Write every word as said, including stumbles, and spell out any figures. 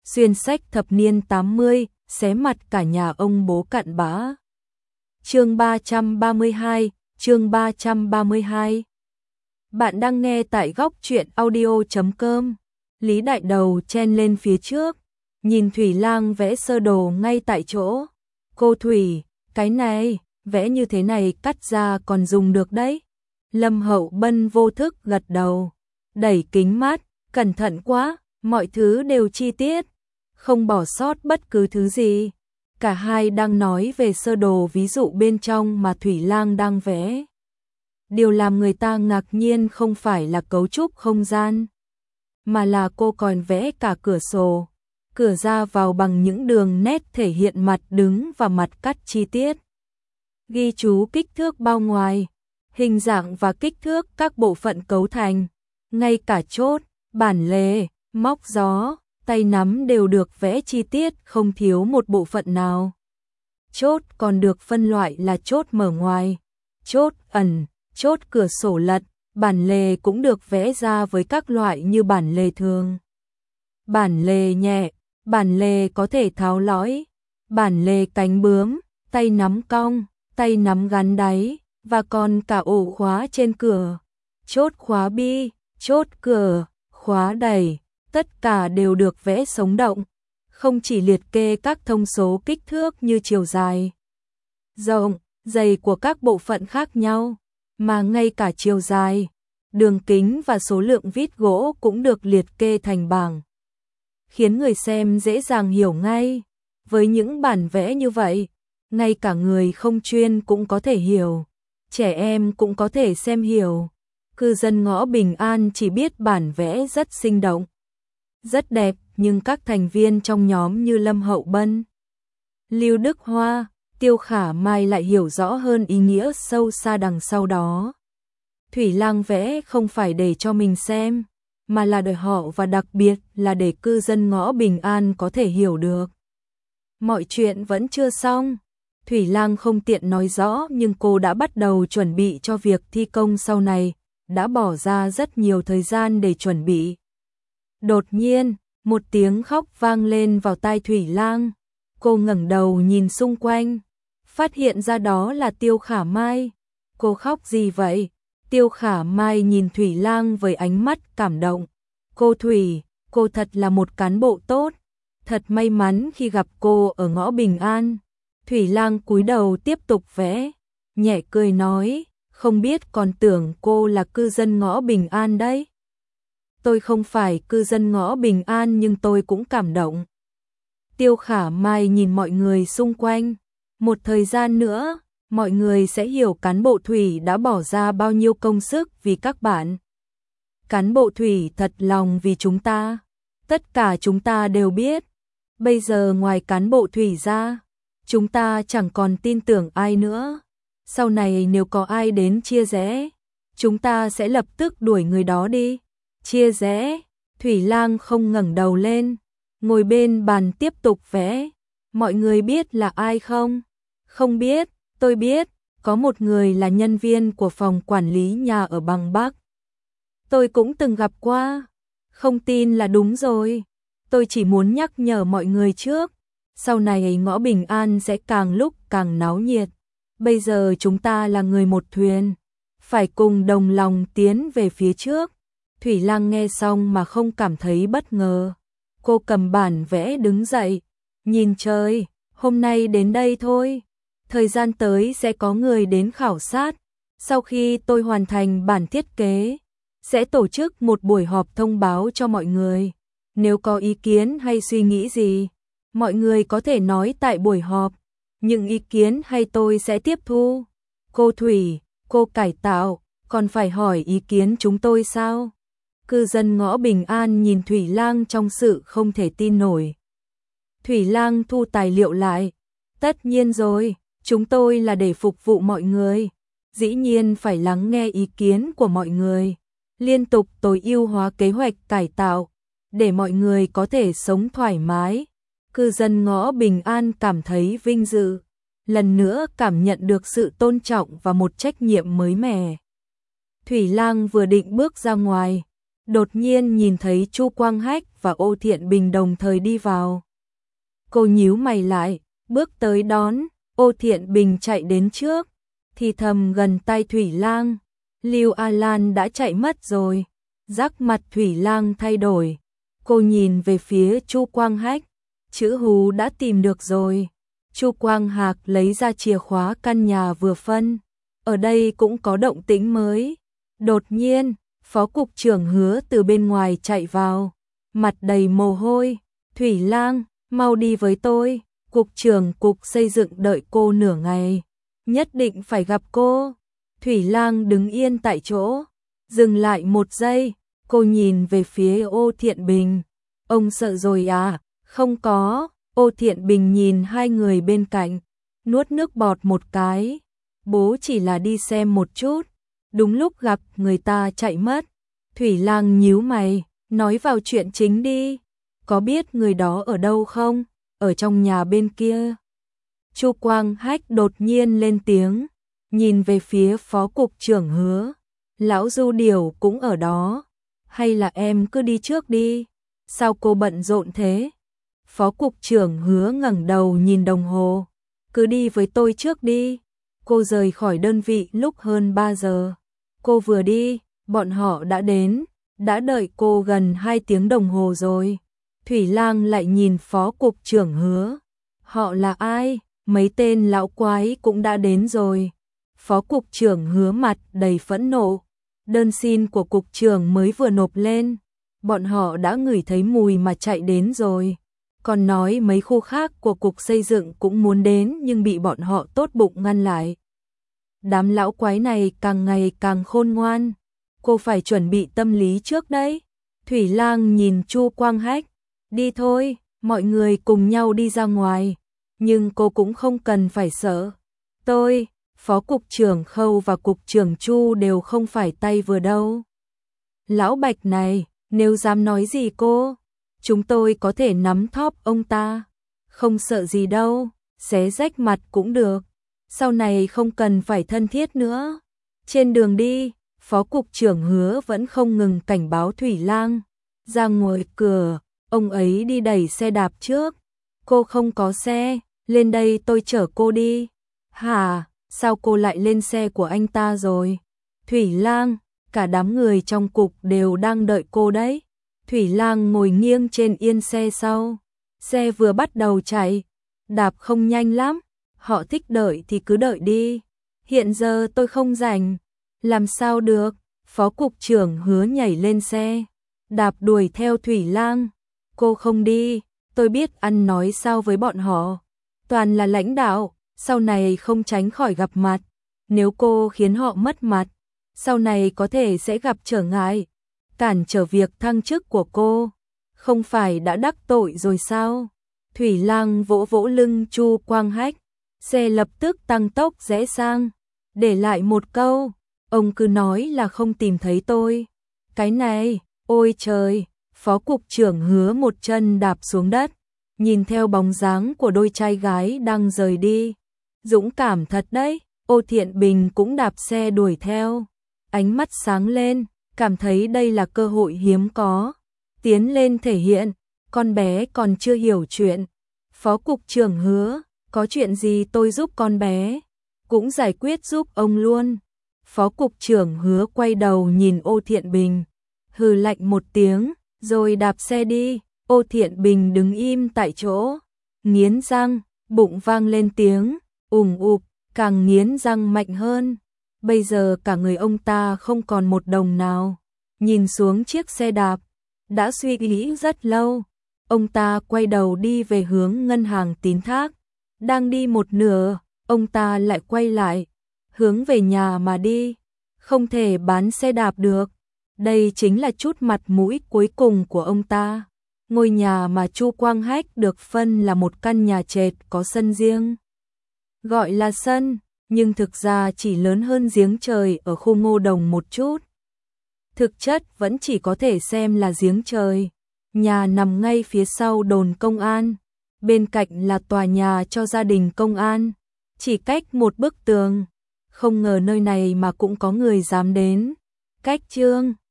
xuyên sách thập niên tám mươi, xé mặt cả nhà ông bố cặn bã. Chương ba trăm ba mươi hai, chương ba trăm ba mươi hai. Bạn đang nghe tại góc truyện audio chấm com. Lý Đại Đầu chen lên phía trước, nhìn Thủy Lang vẽ sơ đồ ngay tại chỗ. Cô Thủy, cái này, vẽ như thế này cắt ra còn dùng được đấy. Lâm Hậu Bân vô thức gật đầu, đẩy kính mát, cẩn thận quá, mọi thứ đều chi tiết, không bỏ sót bất cứ thứ gì. Cả hai đang nói về sơ đồ ví dụ bên trong mà Thủy Lang đang vẽ. Điều làm người ta ngạc nhiên không phải là cấu trúc không gian, mà là cô còn vẽ cả cửa sổ, cửa ra vào bằng những đường nét thể hiện mặt đứng và mặt cắt chi tiết. Ghi chú kích thước bao ngoài, hình dạng và kích thước các bộ phận cấu thành, ngay cả chốt, bản lề, móc gió, tay nắm đều được vẽ chi tiết không thiếu một bộ phận nào. Chốt còn được phân loại là chốt mở ngoài, chốt ẩn, chốt cửa sổ lật, bản lề cũng được vẽ ra với các loại như bản lề thường, bản lề nhẹ, bản lề có thể tháo lõi, bản lề cánh bướm, tay nắm cong, tay nắm gắn đáy, và còn cả ổ khóa trên cửa, chốt khóa bi, chốt cửa, khóa đẩy, tất cả đều được vẽ sống động, không chỉ liệt kê các thông số kích thước như chiều dài, rộng, dày của các bộ phận khác nhau, mà ngay cả chiều dài, đường kính và số lượng vít gỗ cũng được liệt kê thành bảng, khiến người xem dễ dàng hiểu ngay. Với những bản vẽ như vậy, ngay cả người không chuyên cũng có thể hiểu, trẻ em cũng có thể xem hiểu. Cư dân ngõ Bình An chỉ biết bản vẽ rất sinh động, rất đẹp, nhưng các thành viên trong nhóm như Lâm Hậu Bân, Lưu Đức Hoa, Tiêu Khả Mai lại hiểu rõ hơn ý nghĩa sâu xa đằng sau đó. Thủy Lang vẽ không phải để cho mình xem, mà là để họ và đặc biệt là để cư dân ngõ Bình An có thể hiểu được. Mọi chuyện vẫn chưa xong, Thủy Lang không tiện nói rõ nhưng cô đã bắt đầu chuẩn bị cho việc thi công sau này, đã bỏ ra rất nhiều thời gian để chuẩn bị. Đột nhiên, một tiếng khóc vang lên vào tai Thủy Lang. Cô ngẩng đầu nhìn xung quanh, phát hiện ra đó là Tiêu Khả Mai. Cô khóc gì vậy? Tiêu Khả Mai nhìn Thủy Lang với ánh mắt cảm động. Cô Thủy, cô thật là một cán bộ tốt. Thật may mắn khi gặp cô ở ngõ Bình An. Thủy Lang cúi đầu tiếp tục vẽ, nhẹ cười nói, không biết còn tưởng cô là cư dân ngõ Bình An đấy. Tôi không phải cư dân ngõ Bình An nhưng tôi cũng cảm động. Tiêu Khả Mai nhìn mọi người xung quanh. Một thời gian nữa, mọi người sẽ hiểu cán bộ Thủy đã bỏ ra bao nhiêu công sức vì các bạn. Cán bộ Thủy thật lòng vì chúng ta. Tất cả chúng ta đều biết. Bây giờ ngoài cán bộ Thủy ra, chúng ta chẳng còn tin tưởng ai nữa. Sau này nếu có ai đến chia rẽ, chúng ta sẽ lập tức đuổi người đó đi. Chia rẽ, Thủy Lang không ngẩng đầu lên, ngồi bên bàn tiếp tục vẽ. Mọi người biết là ai không? Không biết, tôi biết, có một người là nhân viên của phòng quản lý nhà ở Bằng Bắc. Tôi cũng từng gặp qua. Không tin là đúng rồi. Tôi chỉ muốn nhắc nhở mọi người trước. Sau này ngõ Bình An sẽ càng lúc càng náo nhiệt. Bây giờ chúng ta là người một thuyền, phải cùng đồng lòng tiến về phía trước. Thủy Lang nghe xong mà không cảm thấy bất ngờ. Cô cầm bản vẽ đứng dậy, nhìn trời, hôm nay đến đây thôi. Thời gian tới sẽ có người đến khảo sát. Sau khi tôi hoàn thành bản thiết kế, sẽ tổ chức một buổi họp thông báo cho mọi người. Nếu có ý kiến hay suy nghĩ gì, mọi người có thể nói tại buổi họp. Những ý kiến hay tôi sẽ tiếp thu. Cô Thủy, cô cải tạo, còn phải hỏi ý kiến chúng tôi sao? Cư dân ngõ Bình An nhìn Thủy Lang trong sự không thể tin nổi. Thủy Lang thu tài liệu lại. Tất nhiên rồi, chúng tôi là để phục vụ mọi người. Dĩ nhiên phải lắng nghe ý kiến của mọi người. Liên tục tối ưu hóa kế hoạch cải tạo, để mọi người có thể sống thoải mái. Cư dân ngõ Bình An cảm thấy vinh dự, lần nữa cảm nhận được sự tôn trọng và một trách nhiệm mới mẻ. Thủy Lang vừa định bước ra ngoài, đột nhiên nhìn thấy Chu Quang Hách và Ô Thiện Bình đồng thời đi vào. Cô nhíu mày lại, bước tới đón, Ô Thiện Bình chạy đến trước, thì thầm gần tai Thủy Lang, Lưu A Lan đã chạy mất rồi. Sắc mặt Thủy Lang thay đổi, cô nhìn về phía Chu Quang Hách, chữ Hú đã tìm được rồi. Chu Quang Hạc lấy ra chìa khóa căn nhà vừa phân, ở đây cũng có động tĩnh mới. Đột nhiên, Phó cục trưởng Hứa từ bên ngoài chạy vào, mặt đầy mồ hôi. Thủy Lang, mau đi với tôi, cục trưởng cục xây dựng đợi cô nửa ngày, nhất định phải gặp cô. Thủy Lang đứng yên tại chỗ, dừng lại một giây, cô nhìn về phía Ô Thiện Bình. Ông sợ rồi à? Không có. Ô Thiện Bình nhìn hai người bên cạnh, nuốt nước bọt một cái. Bố chỉ là đi xem một chút, đúng lúc gặp người ta chạy mất. Thủy Lang nhíu mày, nói vào chuyện chính đi. Có biết người đó ở đâu không? Ở trong nhà bên kia. Chu Quang Hách đột nhiên lên tiếng, nhìn về phía Phó cục trưởng Hứa. Lão Du Điều cũng ở đó. Hay là em cứ đi trước đi? Sao cô bận rộn thế? Phó cục trưởng Hứa ngẩng đầu nhìn đồng hồ. Cứ đi với tôi trước đi. Cô rời khỏi đơn vị lúc hơn ba giờ. Cô vừa đi, bọn họ đã đến, đã đợi cô gần hai tiếng đồng hồ rồi. Thủy Lang lại nhìn Phó cục trưởng Hứa. Họ là ai? Mấy tên lão quái cũng đã đến rồi. Phó cục trưởng Hứa mặt đầy phẫn nộ. Đơn xin của cục trưởng mới vừa nộp lên, bọn họ đã ngửi thấy mùi mà chạy đến rồi. Còn nói mấy khu khác của cục xây dựng cũng muốn đến nhưng bị bọn họ tốt bụng ngăn lại. Đám lão quái này càng ngày càng khôn ngoan, cô phải chuẩn bị tâm lý trước đấy. Thủy Lang nhìn Chu Quang Hách, đi thôi, mọi người cùng nhau đi ra ngoài, nhưng cô cũng không cần phải sợ. Tôi, Phó cục trưởng Khâu và cục trưởng Chu đều không phải tay vừa đâu. Lão Bạch này, nếu dám nói gì cô, chúng tôi có thể nắm thóp ông ta. Không sợ gì đâu, xé rách mặt cũng được. Sau này không cần phải thân thiết nữa. Trên đường đi, Phó cục trưởng Hứa vẫn không ngừng cảnh báo Thủy Lang. Ra ngoài cửa, ông ấy đi đẩy xe đạp trước. Cô không có xe, lên đây tôi chở cô đi. Hả? Sao cô lại lên xe của anh ta rồi? Thủy Lang, cả đám người trong cục đều đang đợi cô đấy. Thủy Lang ngồi nghiêng trên yên xe sau. Xe vừa bắt đầu chạy, đạp không nhanh lắm. Họ thích đợi thì cứ đợi đi. Hiện giờ tôi không rảnh. Làm sao được? Phó cục trưởng Hứa nhảy lên xe, đạp đuổi theo Thủy Lang. Cô không đi, tôi biết ăn nói sao với bọn họ. Toàn là lãnh đạo, sau này không tránh khỏi gặp mặt. Nếu cô khiến họ mất mặt, sau này có thể sẽ gặp trở ngại, cản trở việc thăng chức của cô. Không phải đã đắc tội rồi sao? Thủy Lang vỗ vỗ lưng Chu Quang Hách, xe lập tức tăng tốc rẽ sang, để lại một câu, ông cứ nói là không tìm thấy tôi. Cái này, ôi trời, Phó cục trưởng Hứa một chân đạp xuống đất, nhìn theo bóng dáng của đôi trai gái đang rời đi. Dũng cảm thật đấy. Ô Thiện Bình cũng đạp xe đuổi theo, ánh mắt sáng lên, cảm thấy đây là cơ hội hiếm có. Tiến lên thể hiện, con bé còn chưa hiểu chuyện. Phó cục trưởng Hứa, có chuyện gì tôi giúp con bé, cũng giải quyết giúp ông luôn. Phó cục trưởng Hứa quay đầu nhìn Ô Thiện Bình, hừ lạnh một tiếng, rồi đạp xe đi. Ô Thiện Bình đứng im tại chỗ, nghiến răng, bụng vang lên tiếng ùng ục, càng nghiến răng mạnh hơn. Bây giờ cả người ông ta không còn một đồng nào. Nhìn xuống chiếc xe đạp, đã suy nghĩ rất lâu. Ông ta quay đầu đi về hướng ngân hàng tín thác. Đang đi một nửa, ông ta lại quay lại, hướng về nhà mà đi. Không thể bán xe đạp được. Đây chính là chút mặt mũi cuối cùng của ông ta. Ngôi nhà mà Chu Quang Hách được phân là một căn nhà trệt có sân riêng. Gọi là sân, nhưng thực ra chỉ lớn hơn giếng trời ở khu Ngô Đồng một chút. Thực chất vẫn chỉ có thể xem là giếng trời. Nhà nằm ngay phía sau đồn công an, bên cạnh là tòa nhà cho gia đình công an, chỉ cách một bức tường. Không ngờ nơi này mà cũng có người dám đến. Cách chương